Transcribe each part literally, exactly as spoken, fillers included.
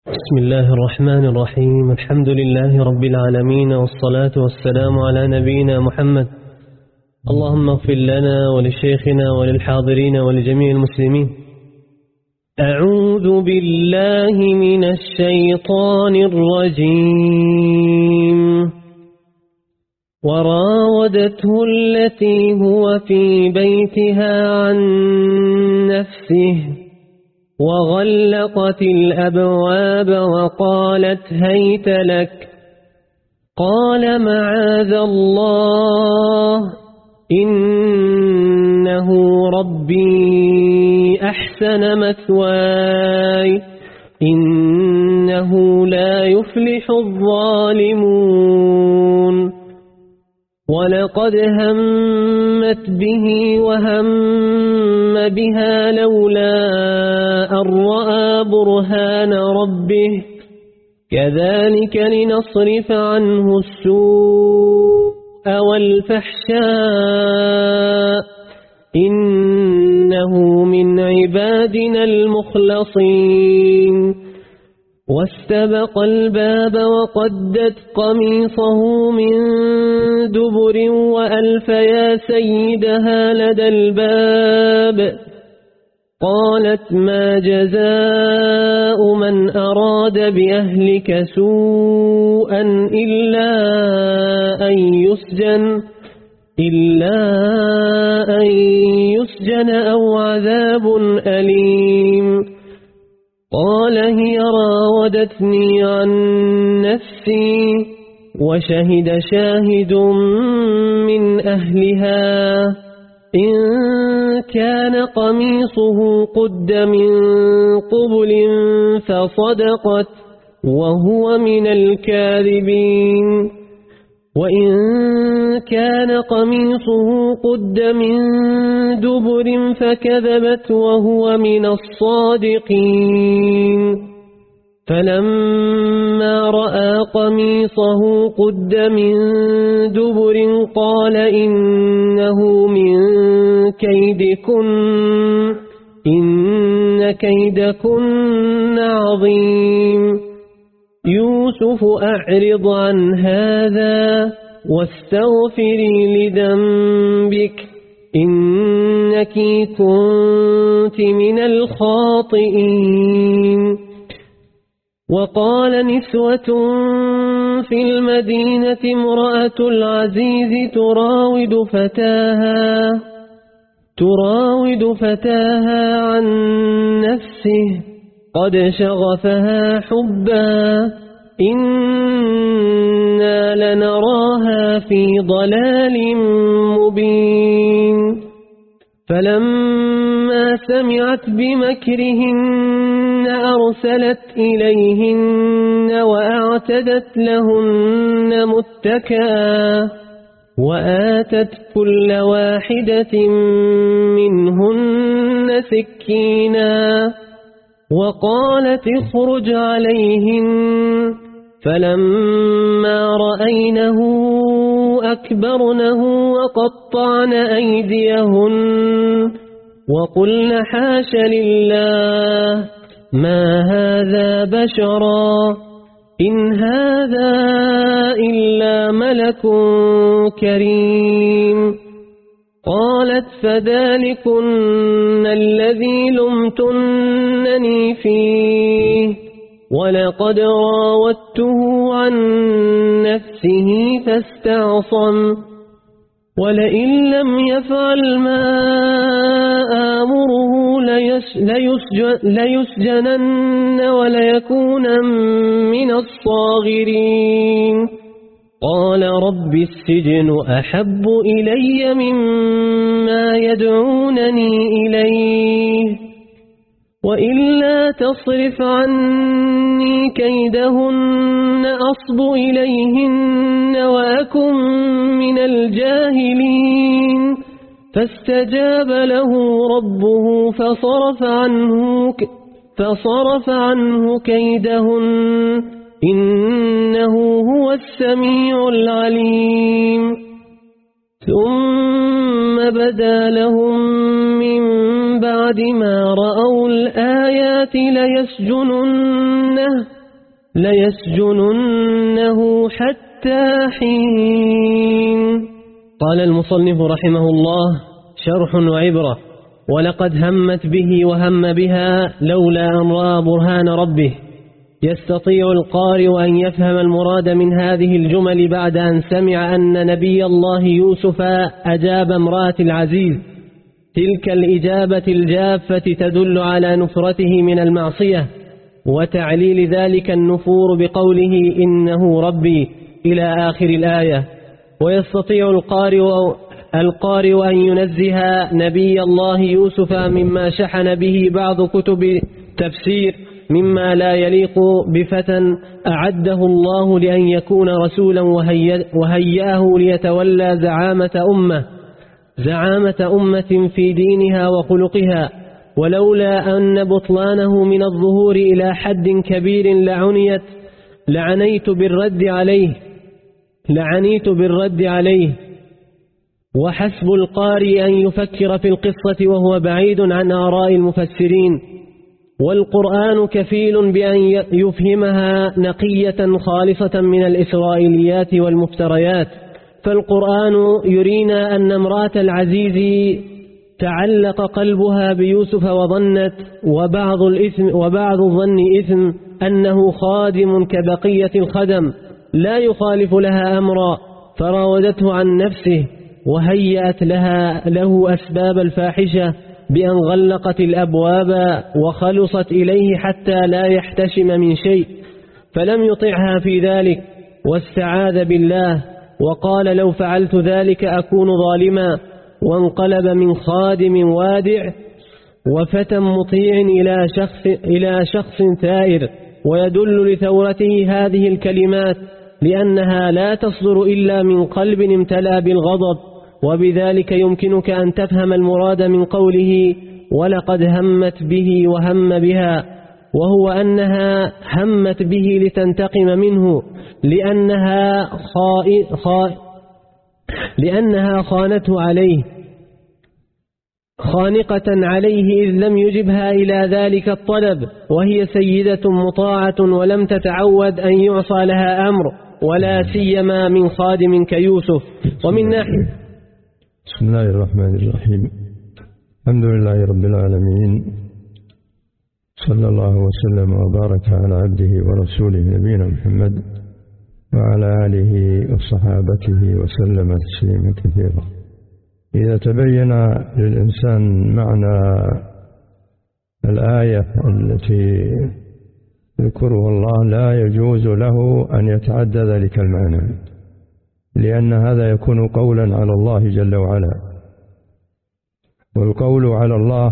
بسم الله الرحمن الرحيم. الحمد لله رب العالمين، والصلاة والسلام على نبينا محمد. اللهم اغفر لنا ولشيخنا وللحاضرين ولجميع المسلمين. أعوذ بالله من الشيطان الرجيم. وراودته التي هو في بيتها عن نفسه وغلقت الأبواب وقالت هيت لك. قال معاذ الله إنه ربي أحسن مثواي إنه لا يفلح الظالمون. ولقد همت به وهم بها لولا أن رأى برهان ربه كذلك لنصرف عنه السوء والفحشاء إنه من عبادنا المخلصين. واستبق الباب وقدت قميصه من دبر وألف يا سيدها لدى الباب. قالت ما جزاء من أراد بأهلك سوءا إلا أن يسجن إلا أن يسجن أو عذاب أليم. قال هي راودتني عن نفسي وشهد شاهد من أهلها إن كان قميصه قد من قبل فصدقت وهو من الكاذبين وإن كان قميصه قد من دبر فكذبت وهو من الصادقين. فلما رأى قميصه قد من دبر قال إنه من كيدكن إن كيدكن عظيم. يوسف أعرض عن هذا واستغفري لذنبك إنك كنت من الخاطئين. وقال نسوة في المدينة امرأة العزيز تراود فتاها تراود فتاها عن نفسه قد شغفها حبا إنا لنراها في ضلال مبين. فلما سمعت بمكرهن أرسلت إليهن وأعتدت لهن متكئا وآتت كل واحدة منهن سكينا وقالت اخرج عليهن. فلما رأينه أكبرنه وقطعن أيديهن وقلن حاش لله ما هذا بشرا إن هذا إلا ملك كريم. قالت فذلكن الذي لمتنني فيه ولقد راودته عن نفسه فاستعصم ولئن لم يفعل ما آمره ليسجنن وليكون من الصاغرين. قال رب السجن أحب إلي مما يدعونني إليه وإلا تصرف عني كيدهن أصب إليهن وأكن من الجاهلين. فاستجاب له ربه فصرف عنه فصرف عنه كيدهن إنه هو السميع العليم. ثم بدا لهم من بعد ما رأوا الآيات ليسجننه, ليسجننه حتى حين. قال المصنف رحمه الله: شرح وعبرة. ولقد همت به وهم بها لولا أن رأى برهان ربه. يستطيع القارئ أن يفهم المراد من هذه الجمل بعد أن سمع أن نبي الله يوسف أجاب امرأة العزيز. تلك الإجابة الجافة تدل على نفرته من المعصية، وتعليل ذلك النفور بقوله إنه ربي إلى آخر الآية. ويستطيع القارئ القارئ أن ينزه نبي الله يوسف مما شحن به بعض كتب تفسير مما لا يليق بفتى أعده الله لأن يكون رسولا وهيأه ليتولى زعامة أمة زعامة أمة في دينها وخلقها. ولولا أن بطلانه من الظهور إلى حد كبير لعنيت لعنيت بالرد عليه لعنيت بالرد عليه وحسب القارئ أن يفكر في القصة وهو بعيد عن آراء المفسرين. والقرآن كفيل بأن يفهمها نقية خالصة من الإسرائيليات والمفتريات. فالقرآن يرينا أن امرأة العزيز تعلق قلبها بيوسف وظنت وبعض الإثم وبعض الظن إثم أنه خادم كبقية الخدم لا يخالف لها أمرا، فراودته عن نفسه وهيأت لها له أسباب الفاحشة بأن غلقت الأبواب وخلصت إليه حتى لا يحتشم من شيء، فلم يطعها في ذلك واستعاذ بالله وقال: لو فعلت ذلك أكون ظالما. وانقلب من خادم وادع وفتى مطيع إلى شخص, إلى شخص ثائر. ويدل لثورته هذه الكلمات لأنها لا تصدر إلا من قلب امتلأ بالغضب. وبذلك يمكنك أن تفهم المراد من قوله: ولقد همت به وهم بها، وهو أنها همت به لتنتقم منه لأنها, خائ... خائ... لأنها خانته عليه خانقة عليه إذ لم يجبها إلى ذلك الطلب، وهي سيدة مطاعة ولم تتعود أن يعصى لها أمر، ولا سيما من خادم كيوسف. ومن ناحية بسم الله الرحمن الرحيم. الحمد لله رب العالمين، صلى الله وسلم وبارك على عبده ورسوله نبينا محمد وعلى آله وصحابته وسلم تسليما كثيرا. إذا تبين للإنسان معنى الآية التي يذكرها الله لا يجوز له أن يتعدى ذلك المعنى، لأن هذا يكون قولا على الله جل وعلا، والقول على الله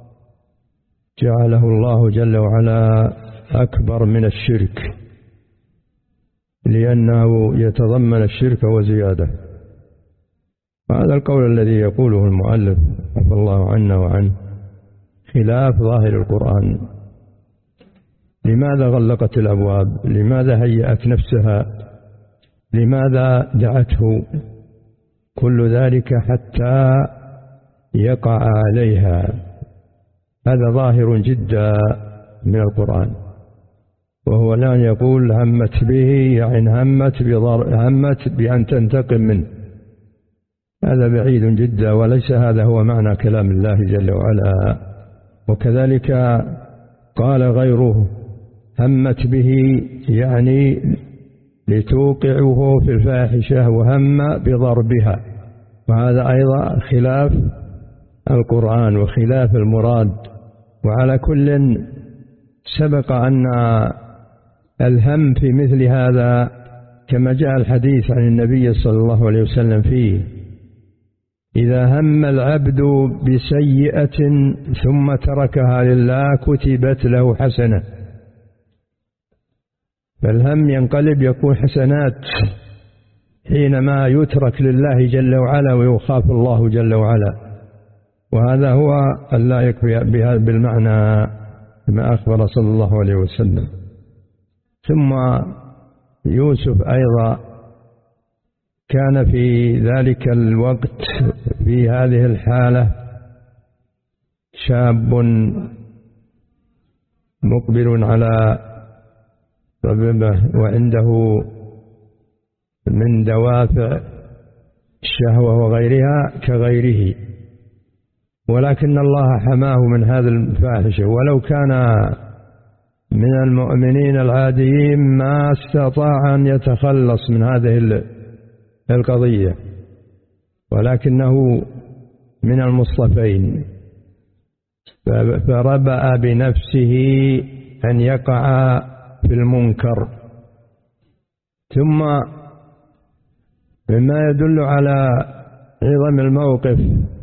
جعله الله جل وعلا أكبر من الشرك، لأنه يتضمن الشرك وزيادة. وهذا القول الذي يقوله المؤلف عفى الله عنا وعنه خلاف ظاهر القرآن. لماذا غلقت الأبواب؟ لماذا هيأت نفسها؟ لماذا دعته؟ كل ذلك حتى يقع عليها. هذا ظاهر جدا من القرآن. وهو الآن يقول همت به، يعني همت, همت بأن تنتقم منه. هذا بعيد جدا، وليس هذا هو معنى كلام الله جل وعلا. وكذلك قال غيره همت به يعني لتوقعه في الفاحشة، وهم بضربها، وهذا أيضا خلاف القرآن وخلاف المراد. وعلى كل سبق أن الهم في مثل هذا كما جاء الحديث عن النبي صلى الله عليه وسلم فيه: إذا هم العبد بسيئة ثم تركها لله كتبت له حسنة. فالهم ينقلب يكون حسنات حينما يترك لله جل وعلا ويخاف الله جل وعلا. وهذا هو اللائق بالمعنى كما أخبر صلى الله عليه وسلم. ثم يوسف أيضا كان في ذلك الوقت في هذه الحالة شاب مقبل على ربه وعنده من دوافع الشهوة وغيرها كغيره، ولكن الله حماه من هذا الفاحشة، ولو كان من المؤمنين العاديين ما استطاع أن يتخلص من هذه القضية، ولكنه من المصطفين فربأ بنفسه أن يقع في المنكر. ثم مما يدل على عظم الموقف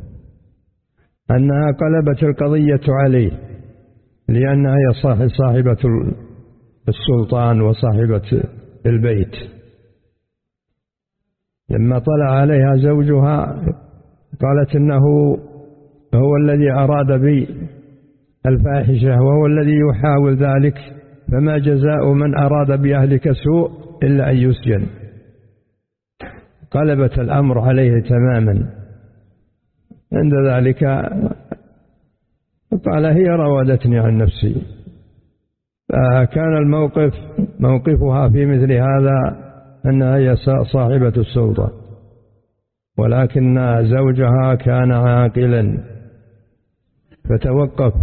أنها قلبت القضية عليه، لأنها هي صاحبة السلطان وصاحبة البيت. لما طلع عليها زوجها قالت إنه هو الذي أراد بي الفاحشة وهو الذي يحاول ذلك، فما جزاء من أراد بأهلك سوء إلا أن يسجن. قلبت الأمر عليه تماما. عند ذلك قال هي راودتني عن نفسي. فكان الموقف موقفها في مثل هذا أنها هي صاحبة السلطة، ولكن زوجها كان عاقلا فتوقف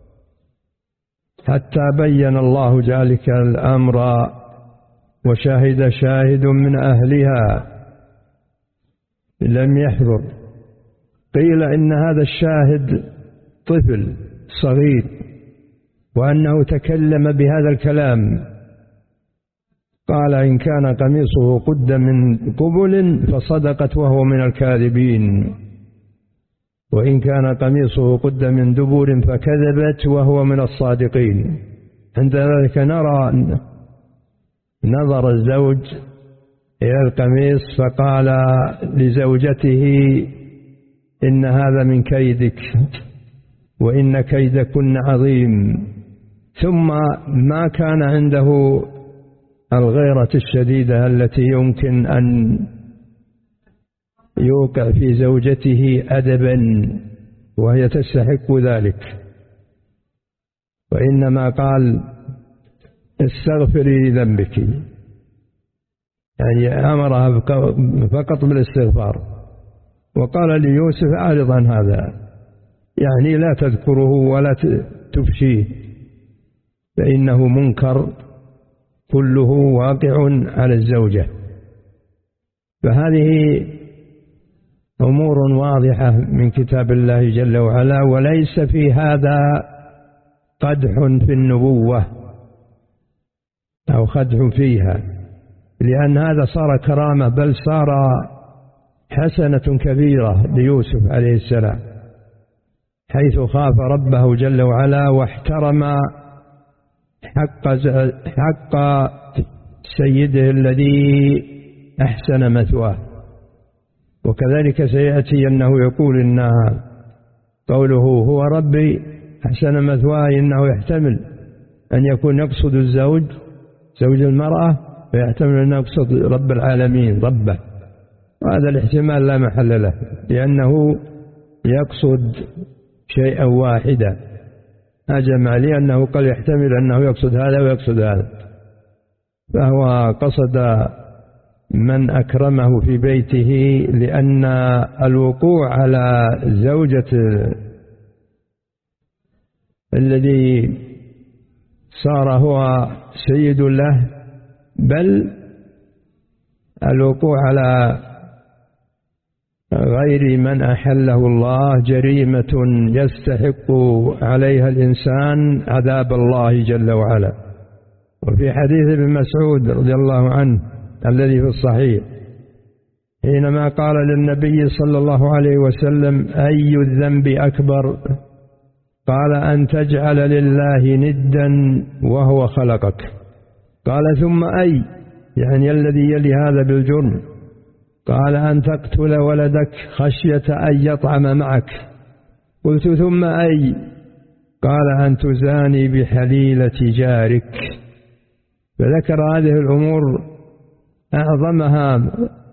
حتى بين الله ذلك الأمر وشاهد شاهد من أهلها لم يحضر. قيل إن هذا الشاهد طفل صغير وأنه تكلم بهذا الكلام. قال إن كان قميصه قد من قبل فصدقت وهو من الكاذبين، وإن كان قميصه قد من دبر فكذبت وهو من الصادقين. عند ذلك نرى نظر الزوج إلى القميص فقال لزوجته إن هذا من كيدك وإن كيدكن عظيم. ثم ما كان عنده الغيرة الشديدة التي يمكن أن يوقع في زوجته أدبا وهي تستحق ذلك، وإنما قال استغفري لذنبك، يعني أمرها فقط بالاستغفار. وقال ليوسف أعرض عن هذا، يعني لا تذكره ولا تفشيه فإنه منكر كله واقع على الزوجة. فهذه أمور واضحة من كتاب الله جل وعلا، وليس في هذا قدح في النبوة أو خدح فيها، لأن هذا صار كرامة بل صار حسنة كبيرة ليوسف عليه السلام، حيث خاف ربه جل وعلا واحترم حق حق سيده الذي أحسن مثواه. وكذلك سيأتي أنه يقول إن قوله هو ربي أحسن مثواه إنه يحتمل أن يكون يقصد الزوج زوج المرأة، ويحتمل أن يقصد رب العالمين ربه، وهذا الاحتمال لا محل له لأنه يقصد شيئا واحدا. أجمع لي أنه قد يحتمل أنه يقصد هذا ويقصد هذا، فهو قصد من أكرمه في بيته، لأن الوقوع على زوجة الذي صار هو سيد له، بل الوقوع على غير من أحله الله جريمة يستحق عليها الإنسان عذاب الله جل وعلا. وفي حديث ابن مسعود رضي الله عنه الذي في الصحيح حينما قال للنبي صلى الله عليه وسلم أي الذنب أكبر؟ قال أن تجعل لله ندا وهو خلقك. قال ثم أي؟ يعني الذي يلي هذا بالجرم. قال أن تقتل ولدك خشية أن يطعم معك. قلت ثم أي؟ قال أن تزاني بحليلة جارك. فذكر هذه الأمور أعظمها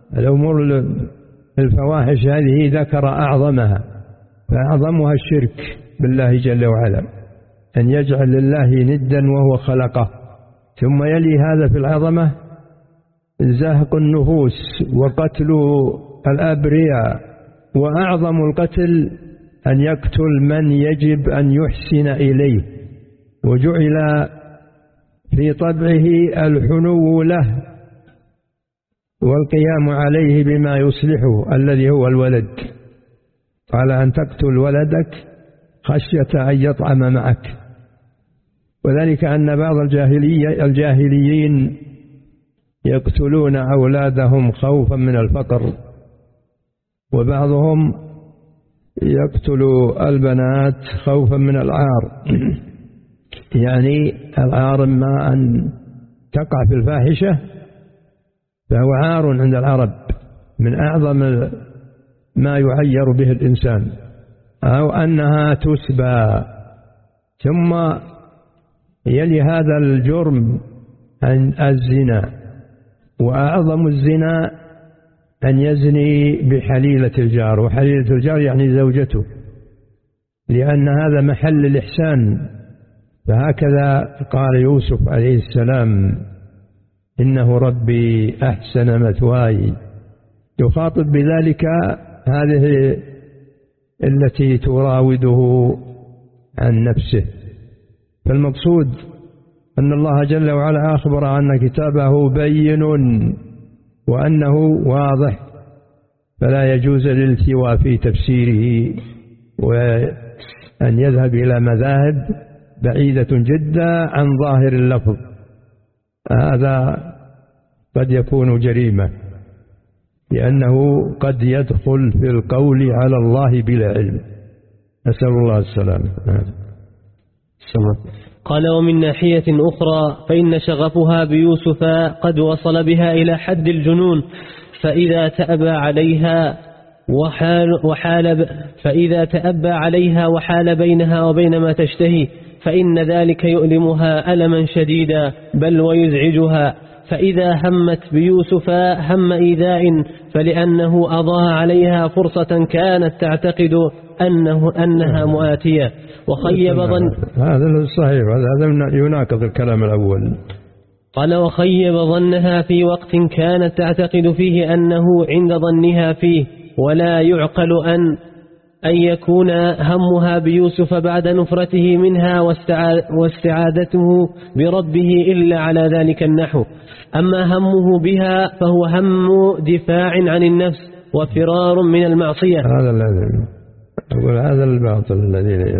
الأمور الفواحش هذه ذكر أعظمها، فأعظمها الشرك بالله جل وعلا، أن يجعل لله ندا وهو خلقه. ثم يلي هذا في العظمة زهق النفوس وقتل الأبرياء، وأعظم القتل أن يقتل من يجب أن يحسن إليه، وجعل في طبعه الحنو له والقيام عليه بما يصلحه الذي هو الولد. قال أن تقتل ولدك خشية أن يطعم معك. وذلك أن بعض الجاهلية الجاهليين يقتلون أولادهم خوفا من الفقر، وبعضهم يقتل البنات خوفا من العار، يعني العار ما أن تقع في الفاحشة فهو عار عند العرب، من أعظم ما يعير به الإنسان، أو أنها تسبى. ثم يلي هذا الجرم عن الزنا، وأعظم الزنا أن يزني بحليلة الجار، وحليلة الجار يعني زوجته، لأن هذا محل الإحسان. فهكذا قال يوسف عليه السلام: إنه ربي أحسن مثواي، يخاطب بذلك هذه التي تراوده عن نفسه. فالمقصود أن الله جل وعلا أخبر أن كتابه بين وأنه واضح، فلا يجوز الالتواء في تفسيره وأن يذهب إلى مذاهب بعيدة جدا عن ظاهر اللفظ، هذا قد يكون جريمة، لأنه قد يدخل في القول على الله بلا علم. نسأل الله السلامة. قال: ومن ناحية أخرى فإن شغفها بيوسف قد وصل بها إلى حد الجنون، فإذا تأبى عليها وحال, وحال فإذا تأبى عليها وحال بينها وبين ما تشتهي، فإن ذلك يؤلمها ألما شديدا بل ويزعجها. فإذا همت بيوسف هم إيذاء، فلأنه أضاع عليها فرصة كانت تعتقد أنه أنها مؤاتية، وخيب ظن. هذا صحيح، هذا يناقض الكلام الأول. قال: وخيب ظنها في وقت كانت تعتقد فيه أنه عند ظنها فيه، ولا يعقل أن أن يكون همها بيوسف بعد نفرته منها واستعادته بربه إلا على ذلك النحو. أما همه بها فهو هم دفاع عن النفس وفرار من المعصية. هذا الذي أقول، هذا الباطل الذي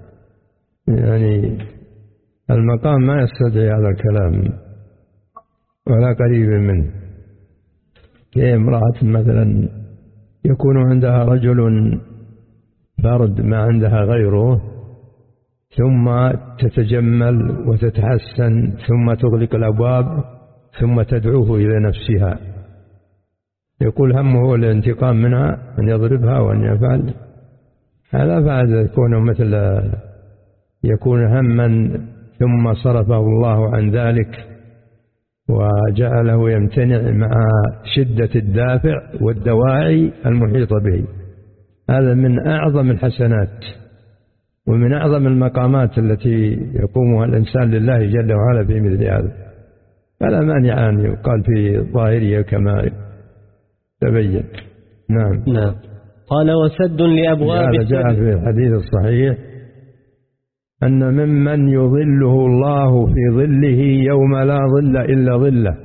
يعني المقام ما يستدعي هذا الكلام ولا قريب منه. كامرأة مثلا يكون عندها رجل فرد ما عندها غيره، ثم تتجمل وتتحسن، ثم تغلق الأبواب، ثم تدعوه إلى نفسها، يقول همه الانتقام منها، أن يضربها وأن يفعل هذا. بعد يكون مثل يكون هما ثم صرفه الله عن ذلك وجعله يمتنع مع شدة الدافع والدواعي المحيطة به. هذا من أعظم الحسنات ومن أعظم المقامات التي يقومها الإنسان لله جل وعلا في مثل هذا، فلا مانع أن يقال في ظاهره كما تبين. نعم. نعم. قال: وسد لأبواب هذا جاء في الحديث الصحيح أن ممن يظله الله في ظله يوم لا ظل إلا ظله،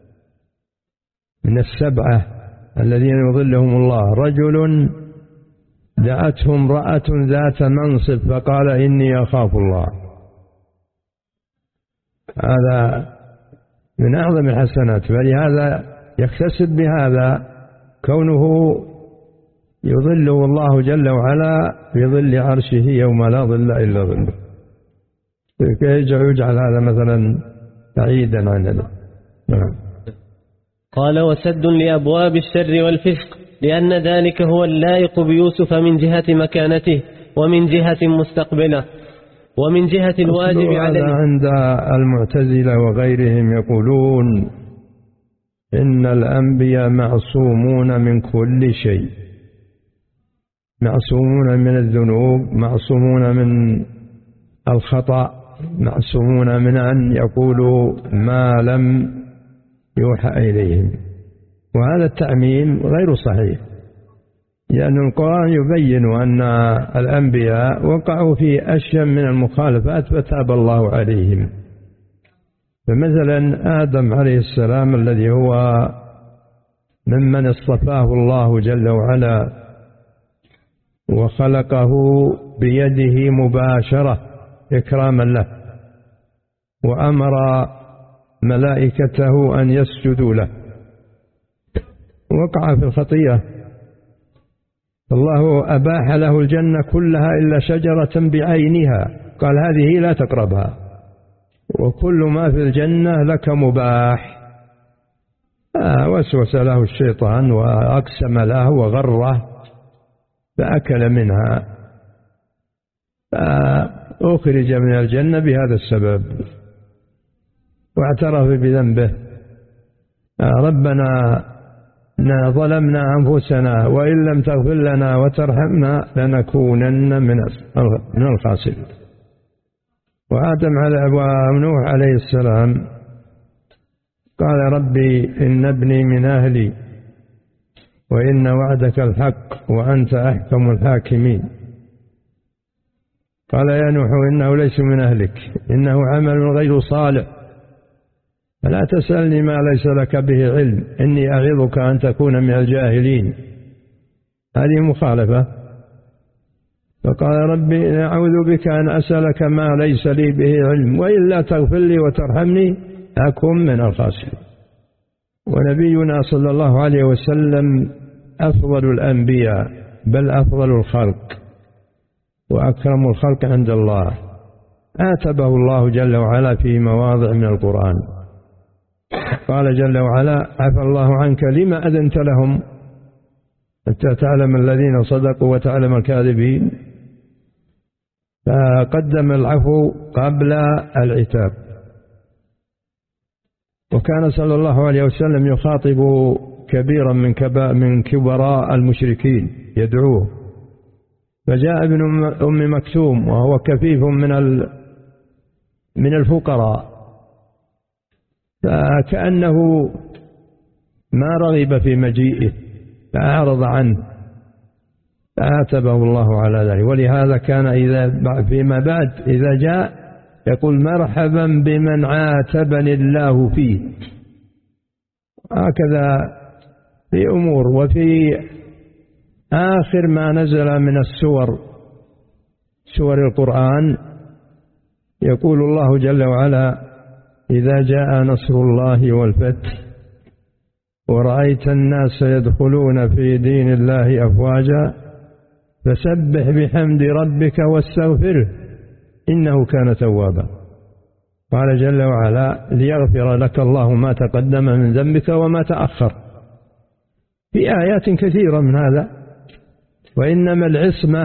من السبعة الذين يظلهم الله رجل دعته امرأة ذات منصب فقال إني أخاف الله. هذا من أعظم الحسنات، فلهذا يكتسب بهذا كونه يظله الله جل وعلا بظل عرشه يوم لا ظل إلا ظله. يجعل هذا مثلا بعيدا عنه. قال: وسد لأبواب الشر والفسق، لأن ذلك هو اللائق بيوسف من جهة مكانته ومن جهة مستقبله ومن جهة الواجب عليه. عند المعتزلة وغيرهم يقولون إن الأنبياء معصومون من كل شيء، معصومون من الذنوب، معصومون من الخطأ، معصومون من أن يقولوا ما لم يوحى إليهم. وهذا التعميم غير صحيح، لأن القرآن يبين أن الأنبياء وقعوا في أشياء من المخالفات فتاب الله عليهم. فمثلا آدم عليه السلام الذي هو ممن اصطفاه الله جل وعلا وخلقه بيده مباشرة إكراما له، وأمر ملائكته أن يسجدوا له، وقع في الخطيئة. الله أباح له الجنة كلها إلا شجرة بعينها، قال هذه لا تقربها، وكل ما في الجنة لك مباح. آه وسوس له الشيطان وأقسم له وغره فأكل منها، فأخرج من الجنة بهذا السبب واعترف بذنبه. آه ربنا ظلمنا أنفسنا وإن لم تغفر لنا وترحمنا لنكونن من الخاسرين. وآدم على ونوح عليه السلام قال ربي إن ابني من أهلي وإن وعدك الحق وأنت أحكم الحاكمين. قال يا نوح إنه ليس من أهلك إنه عمل غير صالح فلا تسألني ما ليس لك به علم إني أعظك أن تكون من الجاهلين. هذه مخالفة. فقال ربي أعوذ بك أن أسألك ما ليس لي به علم وإلا تغفر لي وترحمني أكن من الخاسرين. ونبينا صلى الله عليه وسلم أفضل الأنبياء بل أفضل الخلق وأكرم الخلق عند الله، آتبه الله جل وعلا في مواضع من القرآن. قال جل وعلا عفى الله عنك لما أذنت لهم حتى تعلم الذين صدقوا وتعلم الكاذبين، فقدم العفو قبل العتاب. وكان صلى الله عليه وسلم يخاطب كبيرا من من كبراء المشركين يدعوه، فجاء ابن أم مكتوم وهو كفيف من من الفقراء، فكأنه ما رغب في مجيئه فأعرض عنه فعاتبه الله على ذلك. ولهذا كان إذا فيما بعد إذا جاء يقول مرحبا بمن عاتبني الله فيه. هكذا في أمور. وفي آخر ما نزل من السور سور القرآن يقول الله جل وعلا إذا جاء نصر الله والفتح ورأيت الناس يدخلون في دين الله أفواجا فسبح بحمد ربك واستغفره إنه كان توابا. قال جل وعلا ليغفر لك الله ما تقدم من ذنبك وما تأخر، في آيات كثيرة من هذا. وإنما العصمة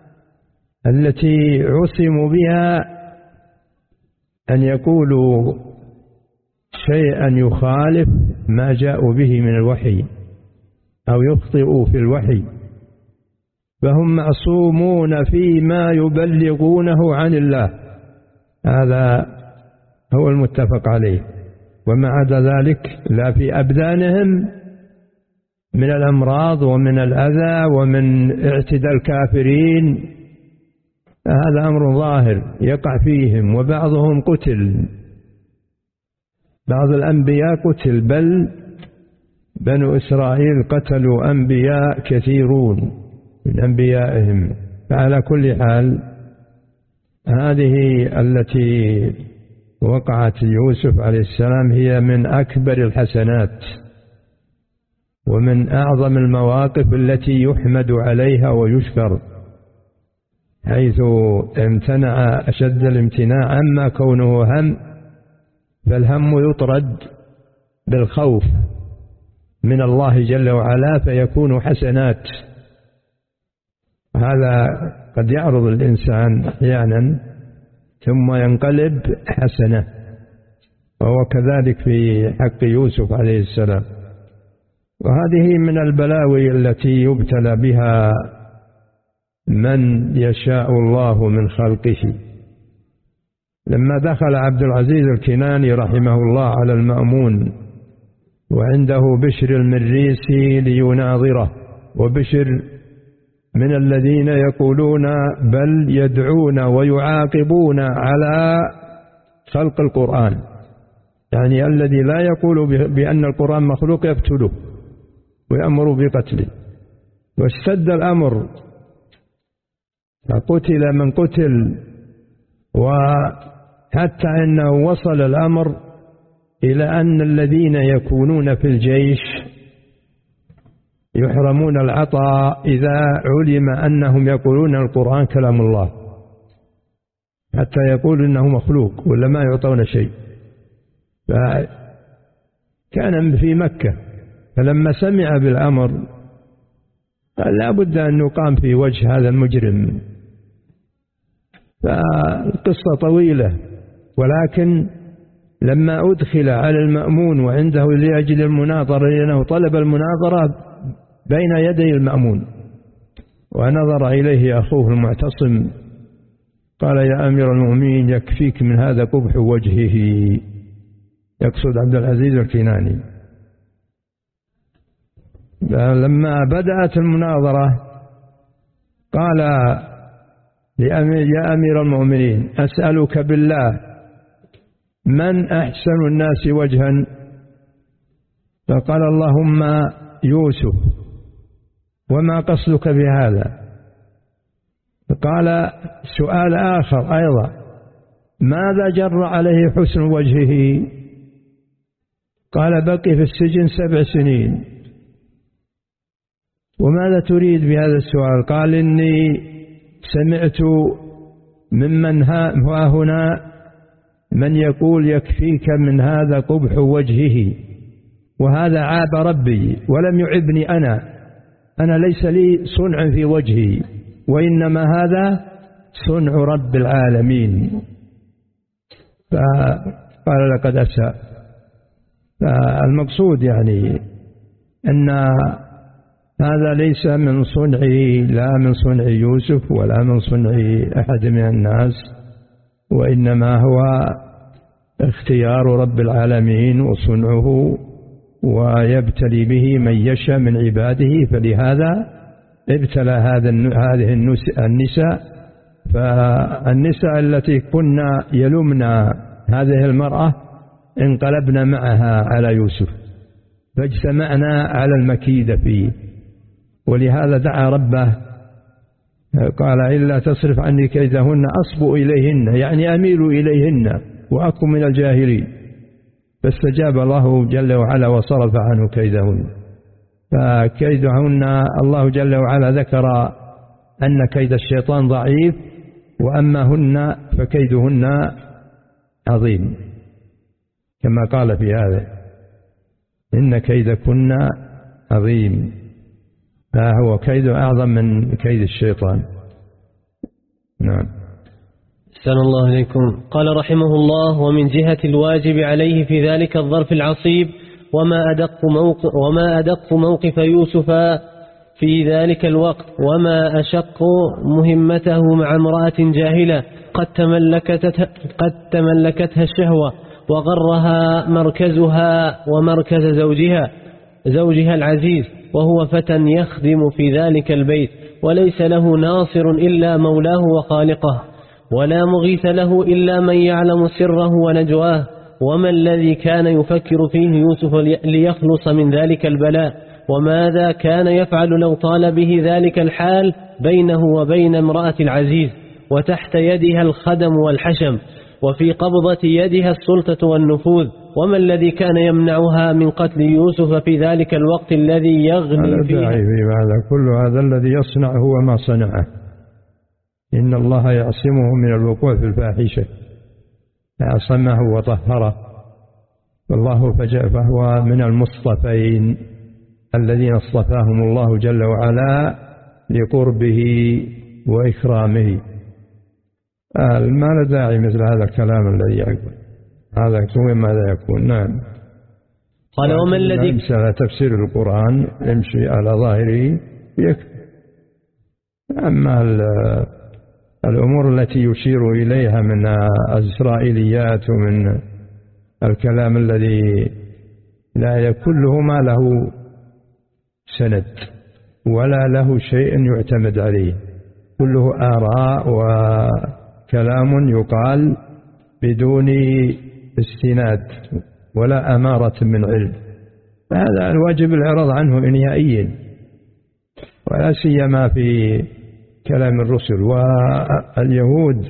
التي عصموا بها أن يقولوا شيئا يخالف ما جاءوا به من الوحي أو يخطئوا في الوحي، فهم معصومون فيما يبلغونه عن الله، هذا هو المتفق عليه. وما عدا ذلك لا في أبدانهم من الأمراض ومن الأذى ومن اعتداء الكافرين، هذا أمر ظاهر يقع فيهم. وبعضهم قتل، بعض الأنبياء قتل، بل بنو إسرائيل قتلوا أنبياء كثيرون من أنبيائهم. فعلى كل حال هذه التي وقعت يوسف عليه السلام هي من أكبر الحسنات ومن أعظم المواقف التي يحمد عليها ويشكر، حيث امتنع أشد الامتناع. أما كونه هم فالهم يطرد بالخوف من الله جل وعلا فيكون حسنات. هذا قد يعرض الإنسان أحيانا ثم ينقلب حسنة، وهو كذلك في حق يوسف عليه السلام. وهذه من البلاوي التي يبتلى بها من يشاء الله من خلقه. لما دخل عبد العزيز الكناني رحمه الله على المأمون وعنده بشر المريسي ليناظره، وبشر من الذين يقولون بل يدعون ويعاقبون على خلق القرآن، يعني الذي لا يقول بأن القرآن مخلوق يقتله ويأمر بقتله. واشتد الأمر فقتل من قتل، وحتى أنه وصل الأمر إلى أن الذين يكونون في الجيش يحرمون العطاء إذا علم أنهم يقولون القرآن كلام الله، حتى يقول إنه مخلوق ولا ما يعطون شيء. فكان في مكة، فلما سمع بالأمر قال لا بد أن نقام في وجه هذا المجرم. فالقصة طويلة، ولكن لما أدخل على المأمون وعنده لأجل المناظرة، لأنه طلب المناظرة بين يدي المأمون، ونظر إليه أخوه المعتصم قال يا أمير المؤمنين يكفيك من هذا قبح وجهه، يقصد عبد العزيز الكناني. لما بدأت المناظرة قال يا أمير المؤمنين أسألك بالله من أحسن الناس وجها؟ فقال اللهم يوسف، وما قصدك بهذا؟ فقال سؤال آخر أيضا، ماذا جر عليه حسن وجهه؟ قال بقي في السجن سبع سنين. وماذا تريد بهذا السؤال؟ قال إني سمعت ممن ها هنا من يقول يكفيك من هذا قبح وجهه، وهذا عاب ربي ولم يعبني أنا، أنا ليس لي صنع في وجهي، وإنما هذا صنع رب العالمين. فقال لقد أساء. فالمقصود يعني أن هذا ليس من صنع، لا من صنع يوسف ولا من صنع أحد من الناس، وإنما هو اختيار رب العالمين وصنعه، ويبتلي به من يشاء من عباده. فلهذا ابتلى هذه النساء، فالنساء التي كنا يلمنا هذه المرأة انقلبنا معها على يوسف، فاجتمعنا على المكيد فيه. ولهذا دعا ربه قال إلا تصرف عني كيدهن أصب إليهن، يعني أميل إليهن وأكن من الجاهلين. فاستجاب الله جل وعلا وصرف عنه كيدهن. فكيدهن الله جل وعلا ذكر أن كيد الشيطان ضعيف، وأما هن فكيدهن عظيم، كما قال في هذا إن كيدكن عظيم، فهو كيد أعظم من كيد الشيطان. نعم. أحسن الله إليكم. قال رحمه الله: ومن جهة الواجب عليه في ذلك الظرف العصيب وما أدق موقف, وما أدق موقف يوسف في ذلك الوقت، وما أشق مهمته مع امرأة جاهلة قد تملكتها, قد تملكتها الشهوة وغرها مركزها ومركز زوجها زوجها العزيز، وهو فتى يخدم في ذلك البيت، وليس له ناصر إلا مولاه وخالقه، ولا مغيث له إلا من يعلم سره ونجواه. وما الذي كان يفكر فيه يوسف ليخلص من ذلك البلاء؟ وماذا كان يفعل لو طال به ذلك الحال بينه وبين امرأة العزيز، وتحت يدها الخدم والحشم، وفي قبضة يدها السلطة والنفوذ؟ وما الذي كان يمنعها من قتل يوسف في ذلك الوقت الذي يغني فيه؟ كل هذا الذي يصنع هو ما صنعه. إن الله يعصمه من الوقوع في الفاحشة، عصمه وطهره، والله فهو من المصطفين الذين اصطفاهم الله جل وعلا لقربه وإكرامه. ما لا داعي مثل هذا الكلام الذي يقول. هذا يكون ماذا يكون. نعم. قال وما الذي يمشي على تفسير القرآن يمشي على ظاهره يكفي. أما الأمور التي يشير إليها من الإسرائيليات ومن الكلام الذي لا كله ما له سند ولا له شيء يعتمد عليه، كله آراء وكلام يقال بدون استناد ولا أمارة من علم، فهذا الواجب الإعراض عنه نهائيا، ولا سيما في كلام الرسل. واليهود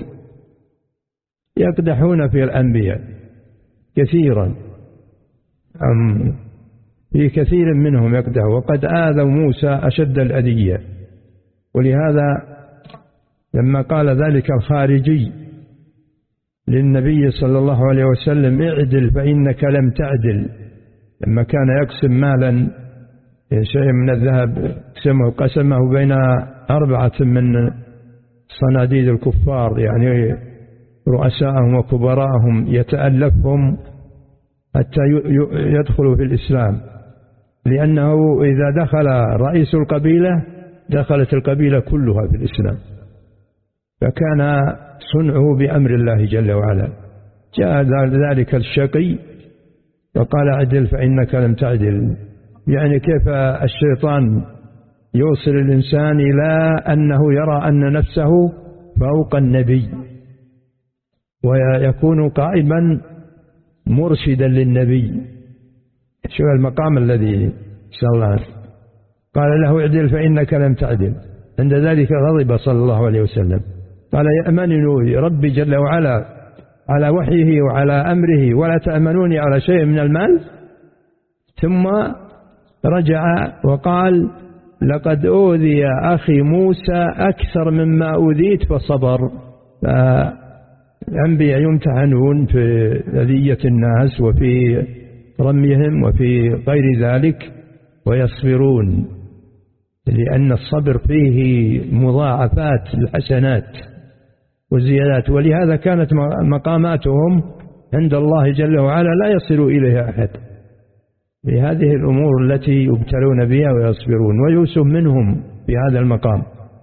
يقدحون في الأنبياء كثيرا، في كثير منهم يقدح، وقد آذوا موسى أشد الأذية. ولهذا لما قال ذلك الخارجي للنبي صلى الله عليه وسلم اعدل فإنك لم تعدل، لما كان يقسم مالا شيء من الذهب قسمه, قسمه بين أربعة من صناديد الكفار، يعني رؤساءهم وكبراءهم، يتألفهم حتى يدخلوا في الإسلام، لأنه إذا دخل رئيس القبيلة دخلت القبيلة كلها في الإسلام، فكان صنعه بأمر الله جل وعلا. جاء ذلك الشقي وقال عدل فإنك لم تعدل، يعني كيف الشيطان يوصل الإنسان إلى أنه يرى أن نفسه فوق النبي، ويكون قائما مرشدا للنبي. شوف المقام الذي صلى الله عليه وسلم قال له اعدل فإنك لم تعدل. عند ذلك غضب صلى الله عليه وسلم، قال يأمنني ربي جل وعلا على وحيه وعلى أمره ولا تأمنوني على شيء من المال. ثم رجع وقال لقد أوذي أخي موسى أكثر مما أوذيت فصبر. الأنبياء يمتحنون في أذية الناس وفي رميهم وفي غير ذلك ويصبرون، لأن الصبر فيه مضاعفات الحسنات وزيادات، ولهذا كانت مقاماتهم عند الله جل وعلا لا يصل إليها أحد بهذه الأمور التي يبتلون بها ويصبرون، ويوسف منهم في هذا المقام.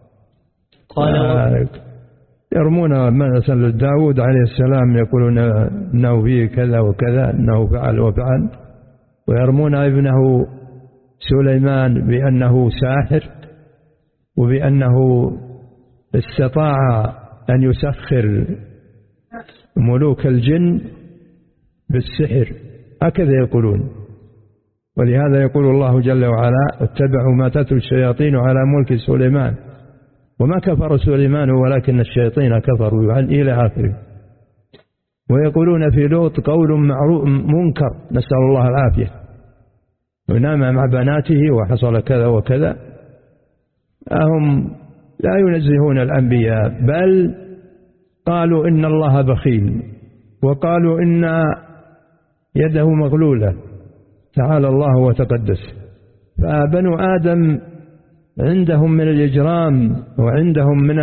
قال يرمون مثلا داود عليه السلام يقولون أنه فيه كذا وكذا، أنه فعل وفعل، ويرمون ابنه سليمان بأنه ساحر وبأنه استطاع أن يسخر ملوك الجن بالسحر، هكذا يقولون. ولهذا يقول الله جل وعلا اتبعوا ما تتلو الشياطين على ملك سليمان وما كفر سليمان ولكن الشياطين كفروا إلى آخره. ويقولون في لوط قول معروف منكر، نسأل الله العافية، ونام مع بناته وحصل كذا وكذا. هم لا ينزهون الأنبياء، بل قالوا إن الله بخيل، وقالوا إن يده مغلولة، تعالى الله وتقدس. فبنو آدم عندهم من الإجرام وعندهم من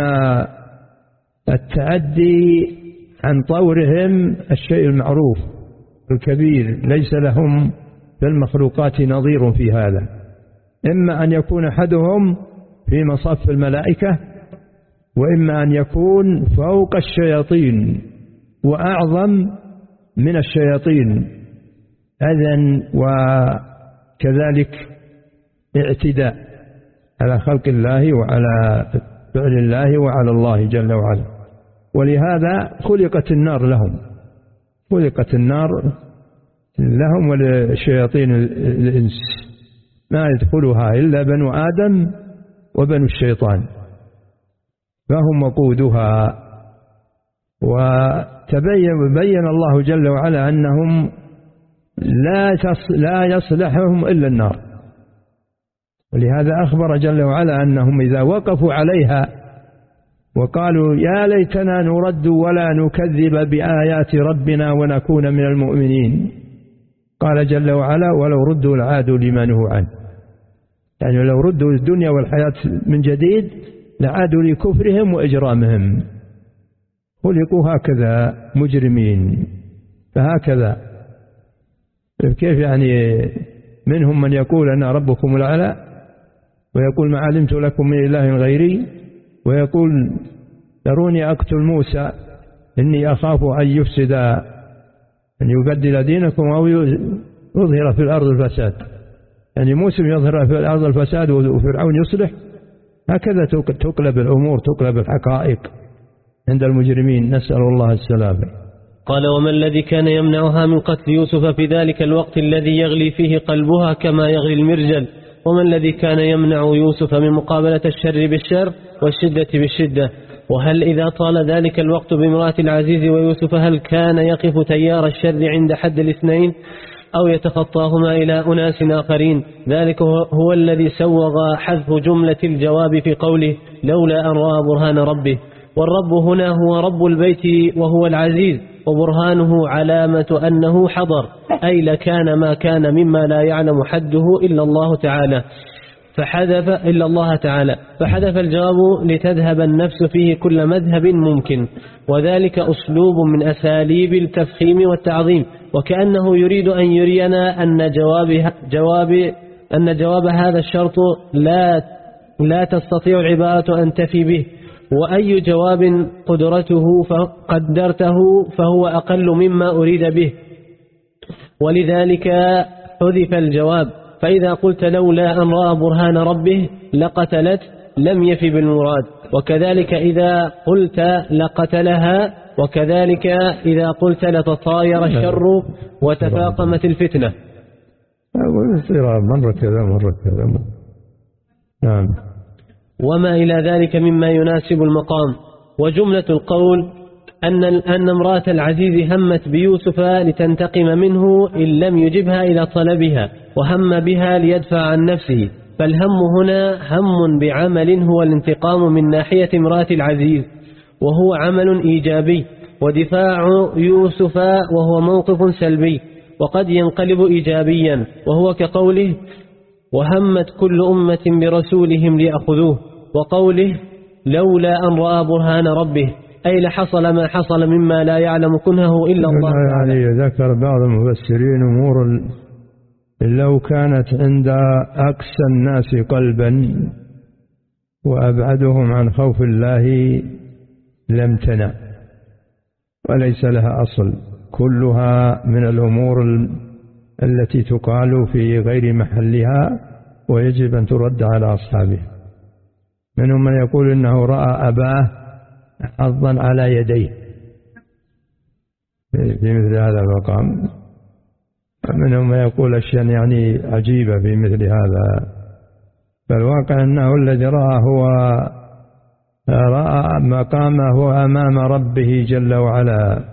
التعدي عن طورهم الشيء المعروف الكبير، ليس لهم في المخلوقات نظير في هذا. إما أن يكون أحدهم في مصف الملائكة، وإما أن يكون فوق الشياطين وأعظم من الشياطين أذى وكذلك اعتداء على خلق الله وعلى فعل الله وعلى الله جل وعلا. ولهذا خلقت النار لهم، خلقت النار لهم ولشياطين الإنس، ما يدخلها إلا بنو آدم وبنو الشيطان، فهم وقودها. وتبين بين الله جل وعلا أنهم لا لا يصلحهم إلا النار، ولهذا أخبر جل وعلا أنهم إذا وقفوا عليها وقالوا يا ليتنا نرد ولا نكذب بآيات ربنا ونكون من المؤمنين، قال جل وعلا ولو ردوا لعادوا لما نهوا عنه، يعني لو ردوا الدنيا والحياة من جديد لعادوا لكفرهم وإجرامهم، خلقوا هكذا مجرمين. فهكذا كيف يعني منهم من يقول أنا ربكم الأعلى، ويقول ما علمت لكم من إله غيري، ويقول ذروني أقتل موسى إني أخاف أن يفسد أن يبدل دينكم أو يظهر في الأرض الفساد. يعني موسى يظهر في الأرض الفساد وفرعون يصلح. هكذا تقلب الأمور، تقلب الحقائق عند المجرمين، نسأل الله السلامة. قال وما الذي كان يمنعها من قتل يوسف في ذلك الوقت الذي يغلي فيه قلبها كما يغلي المرجل؟ وما الذي كان يمنع يوسف من مقابلة الشر بالشر والشدة بالشدة؟ وهل إذا طال ذلك الوقت بامرأة العزيز ويوسف هل كان يقف تيار الشر عند حد الاثنين أو يتخطاهما إلى أناس آخرين؟ ذلك هو الذي سوغ حذف جملة الجواب في قوله لولا أن رأى برهان ربه. والرب هنا هو رب البيت وهو العزيز، وبرهانه علامة أنه حضر، أي لكان ما كان مما لا يعلم حده إلا الله تعالى فحذف إلا الله تعالى فحذف الجواب لتذهب النفس فيه كل مذهب ممكن، وذلك أسلوب من أساليب التفخيم والتعظيم، وكأنه يريد أن يرينا أن جواب جواب أن جواب هذا الشرط لا لا تستطيع العبارة أن تفي به، وأي جواب قدرته فقدرته فهو أقل مما أريد به، ولذلك حذف الجواب. فإذا قلت لولا أن رأى برهان ربه لقتلت لم يفي بالمراد، وكذلك إذا قلت لقتلها، وكذلك إذا قلت لتطاير الشر وتفاقمت الفتنة. مرة كذا مرة كذا. نعم. وما إلى ذلك مما يناسب المقام. وجملة القول أن أن امرأة العزيز همت بيوسف لتنتقم منه إن لم يجبها إلى طلبها، وهم بها ليدفع عن نفسه، فالهم هنا هم بعمل هو الانتقام من ناحية امرأة العزيز، وهو عمل إيجابي، ودفاع يوسف وهو موقف سلبي وقد ينقلب إيجابيا، وهو كقوله وهمت كل أمة برسولهم ليأخذوه، وقوله لولا أن رأى برهان ربه، أي لحصل ما حصل مما لا يعلم كنهه إلا الله تعالى. يعني ذكر بعض المفسرين أمور لو كانت عند أقسى الناس قلبا وأبعدهم عن خوف الله لم تنع، وليس لها أصل، كلها من الأمور التي تقال في غير محلها ويجب أن ترد على أصحابها. منهم من يقول إنه رأى أباه حظا على يديه في مثل هذا المقام، منهم من يقول أشياء يعني عجيبة في مثل هذا، فالواقع أنه الذي رأى هو رأى مقامه أمام ربه جل وعلا،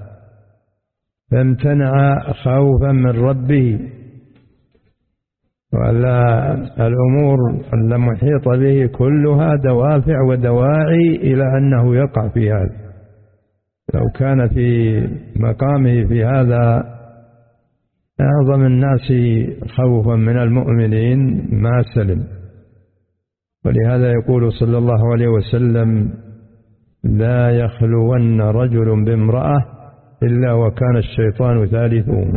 فامتنع خوفا من ربه، ولا الأمور المحيطة به كلها دوافع ودواعي إلى أنه يقع في هذا. لو كان في مقامه في هذا أعظم الناس خوفا من المؤمنين ما سلم. ولهذا يقول صلى الله عليه وسلم لا يخلون رجل بامرأة إلا وكان الشيطان ثالثهما،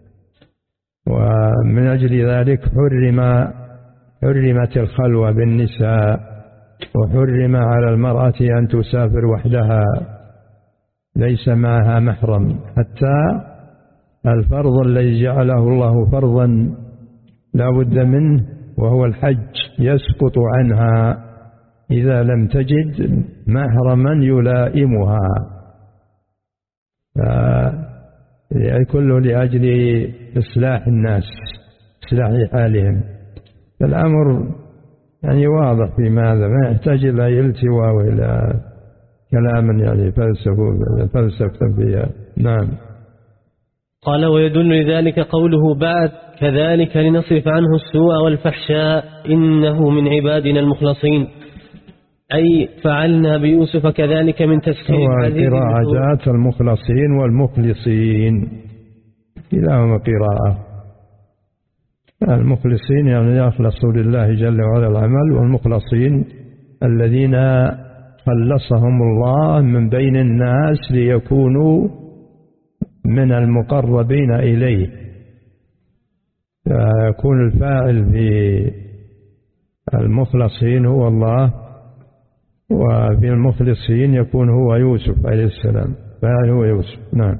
ومن أجل ذلك حرم حرمت الخلوة بالنساء، وحرم على المرأة أن تسافر وحدها ليس معها محرم، حتى الفرض الذي جعله الله فرضا لا بد منه وهو الحج يسقط عنها إذا لم تجد محرما يلائمها، كله لأجل إصلاح الناس، إصلاح حالهم. الأمر يعني واضح في ماذا، ما يحتاج إلى التواء وإلى كلام يعني فلسفة فيها. نعم. قال ويدل لذلك قوله بعد كذلك لنصرف عنه السوء والفحشاء إنه من عبادنا المخلصين، أي فعلنا بيوسف كذلك من تسخير العزيز. قراءات المخلصين والمخلصين كلاهما قراءة. المخلصين يعني يخلصوا لله جل وعلا العمل، والمخلصين الذين خلصهم الله من بين الناس ليكونوا من المقربين إليه، فيكون الفاعل في المخلصين هو الله، وفي المخلصين يكون هو يوسف عليه السلام، فاعل هو يوسف. نعم.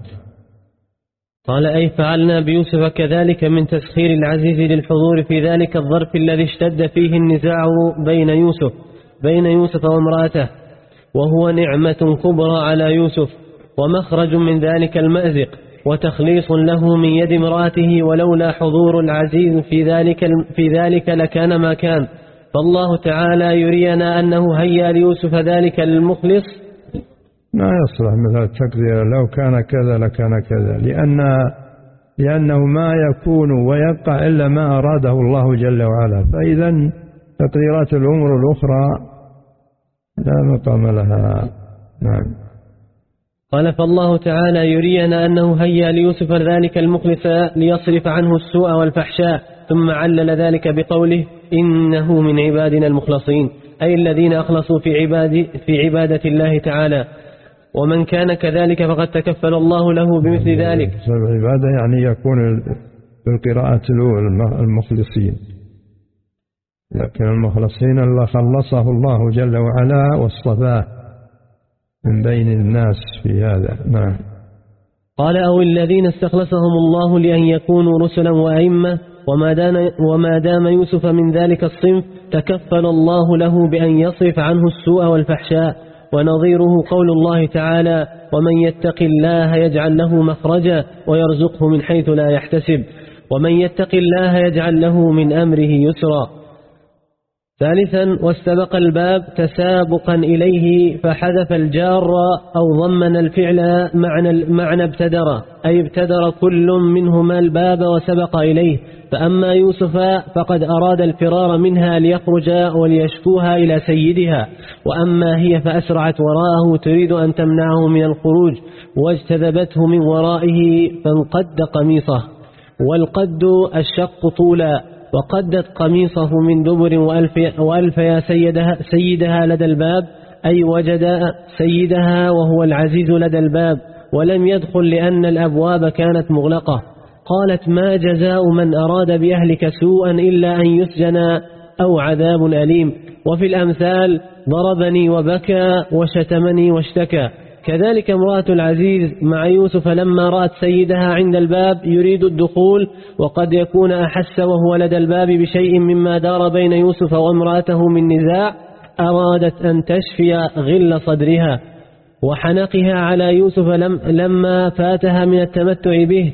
قال أي فعلنا بيوسف كذلك من تسخير العزيز للحضور في ذلك الظرف الذي اشتد فيه النزاع بين يوسف بين يوسف وامرأته، وهو نعمة كبرى على يوسف ومخرج من ذلك المأزق وتخليص له من يد امرأته، ولولا حضور العزيز في ذلك في ذلك لكان ما كان. فالله تعالى يرينا أنه هيا ليوسف ذلك المخلص. ما يصلح مثل التقدير لو كان كذا لكان كذا، لأن لأنه ما يكون ويقع إلا ما أراده الله جل وعلا، فإذا تقديرات الأمور الأخرى لا مقام لها. نعم. قال فالله تعالى يرينا أنه هيا ليوسف ذلك المخلص ليصرف عنه السوء والفحشاء، ثم علل ذلك بقوله إنه من عبادنا المخلصين، أي الذين أخلصوا في, عباد في عبادة الله تعالى، ومن كان كذلك فقد تكفل الله له بمثل ذلك. العبادة يعني يكون في القراءة الأولى المخلصين، لكن المخلصين الله خلصه الله جل وعلا واصطفاه من بين الناس في هذا. نعم. قال أو الذين استخلصهم الله لأن يكونوا رسلا وأئمة، وما دام, وما دام يوسف من ذلك الصنف تكفل الله له بأن يصرف عنه السوء والفحشاء، ونظيره قول الله تعالى ومن يتق الله يجعل له مخرجا ويرزقه من حيث لا يحتسب، ومن يتق الله يجعل له من أمره يسرا. ثالثا واستبق الباب تسابقا إليه فحذف الجار أو ضمن الفعل معنى, معنى ابتدر، أي ابتدر كل منهما الباب وسبق إليه. فأما يوسف فقد أراد الفرار منها ليخرج وليشكوها إلى سيدها، وأما هي فأسرعت وراءه تريد أن تمنعه من الخروج، واجتذبته من ورائه فانقد قميصه، والقد الشق طولا، وقدت قميصه من دبر وألف, وألف يا سيدها, سيدها لدى الباب، أي وجد سيدها وهو العزيز لدى الباب ولم يدخل لأن الأبواب كانت مغلقة. قالت ما جزاء من أراد بأهلك سوءا إلا أن يسجن أو عذاب أليم. وفي الأمثال ضربني وبكى وشتمني واشتكى. كذلك امرأة العزيز مع يوسف لما رأت سيدها عند الباب يريد الدخول، وقد يكون أحس وهو لدى الباب بشيء مما دار بين يوسف وامرأته من نزاع، أرادت أن تشفي غل صدرها وحنقها على يوسف لما فاتها من التمتع به،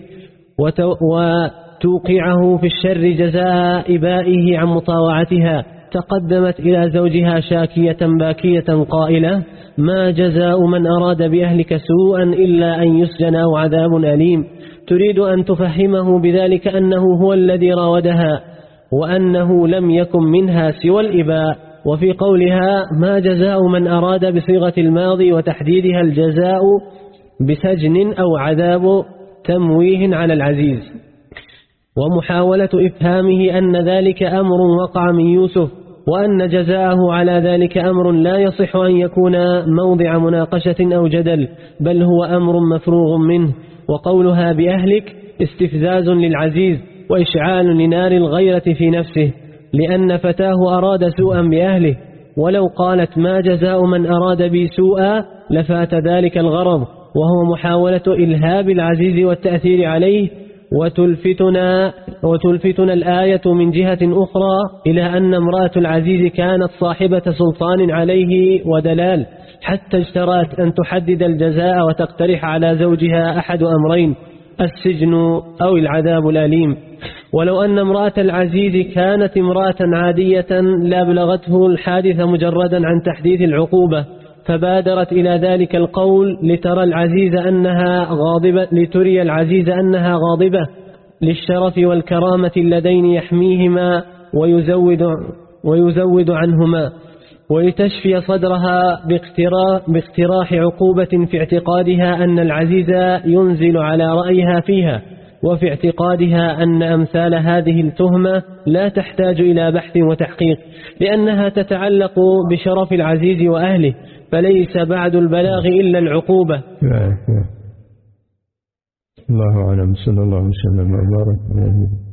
وتوقعه في الشر جزاء إبائه عن مطاوعتها. تقدمت إلى زوجها شاكية باكية قائلة ما جزاء من أراد بأهلك سوءا إلا أن يسجن أو عذاب أليم، تريد أن تفهمه بذلك أنه هو الذي راودها وأنه لم يكن منها سوى الإباء. وفي قولها ما جزاء من أراد بصيغة الماضي وتحديدها الجزاء بسجن أو عذاب تمويه على العزيز، ومحاولة إفهامه أن ذلك أمر وقع من يوسف، وأن جزاءه على ذلك أمر لا يصح أن يكون موضع مناقشة أو جدل، بل هو أمر مفروغ منه. وقولها بأهلك استفزاز للعزيز وإشعال لنار الغيرة في نفسه، لأن فتاه أراد سوءا بأهله، ولو قالت ما جزاء من أراد بي سوءا لفات ذلك الغرض، وهو محاولة إلهاب العزيز والتأثير عليه. وتلفتنا, وتلفتنا الآية من جهة أخرى إلى أن امرأة العزيز كانت صاحبة سلطان عليه ودلال، حتى اجترأت أن تحدد الجزاء وتقترح على زوجها أحد أمرين، السجن أو العذاب الأليم. ولو أن امرأة العزيز كانت امرأة عادية لابلغته الحادث مجردا عن تحديث العقوبة، فبادرت إلى ذلك القول لترى العزيز أنها غاضبة لتري العزيز أنها غاضبة للشرف والكرامة اللذين يحميهما ويزود, ويزود عنهما، ولتشفي صدرها باقتراح عقوبة في اعتقادها أن العزيز ينزل على رأيها فيها، وفي اعتقادها أن أمثال هذه التهمة لا تحتاج إلى بحث وتحقيق، لأنها تتعلق بشرف العزيز وأهله، فليس بعد البلاغ إلا العقوبة. الله أعلم. صلى الله وسلم وبارك على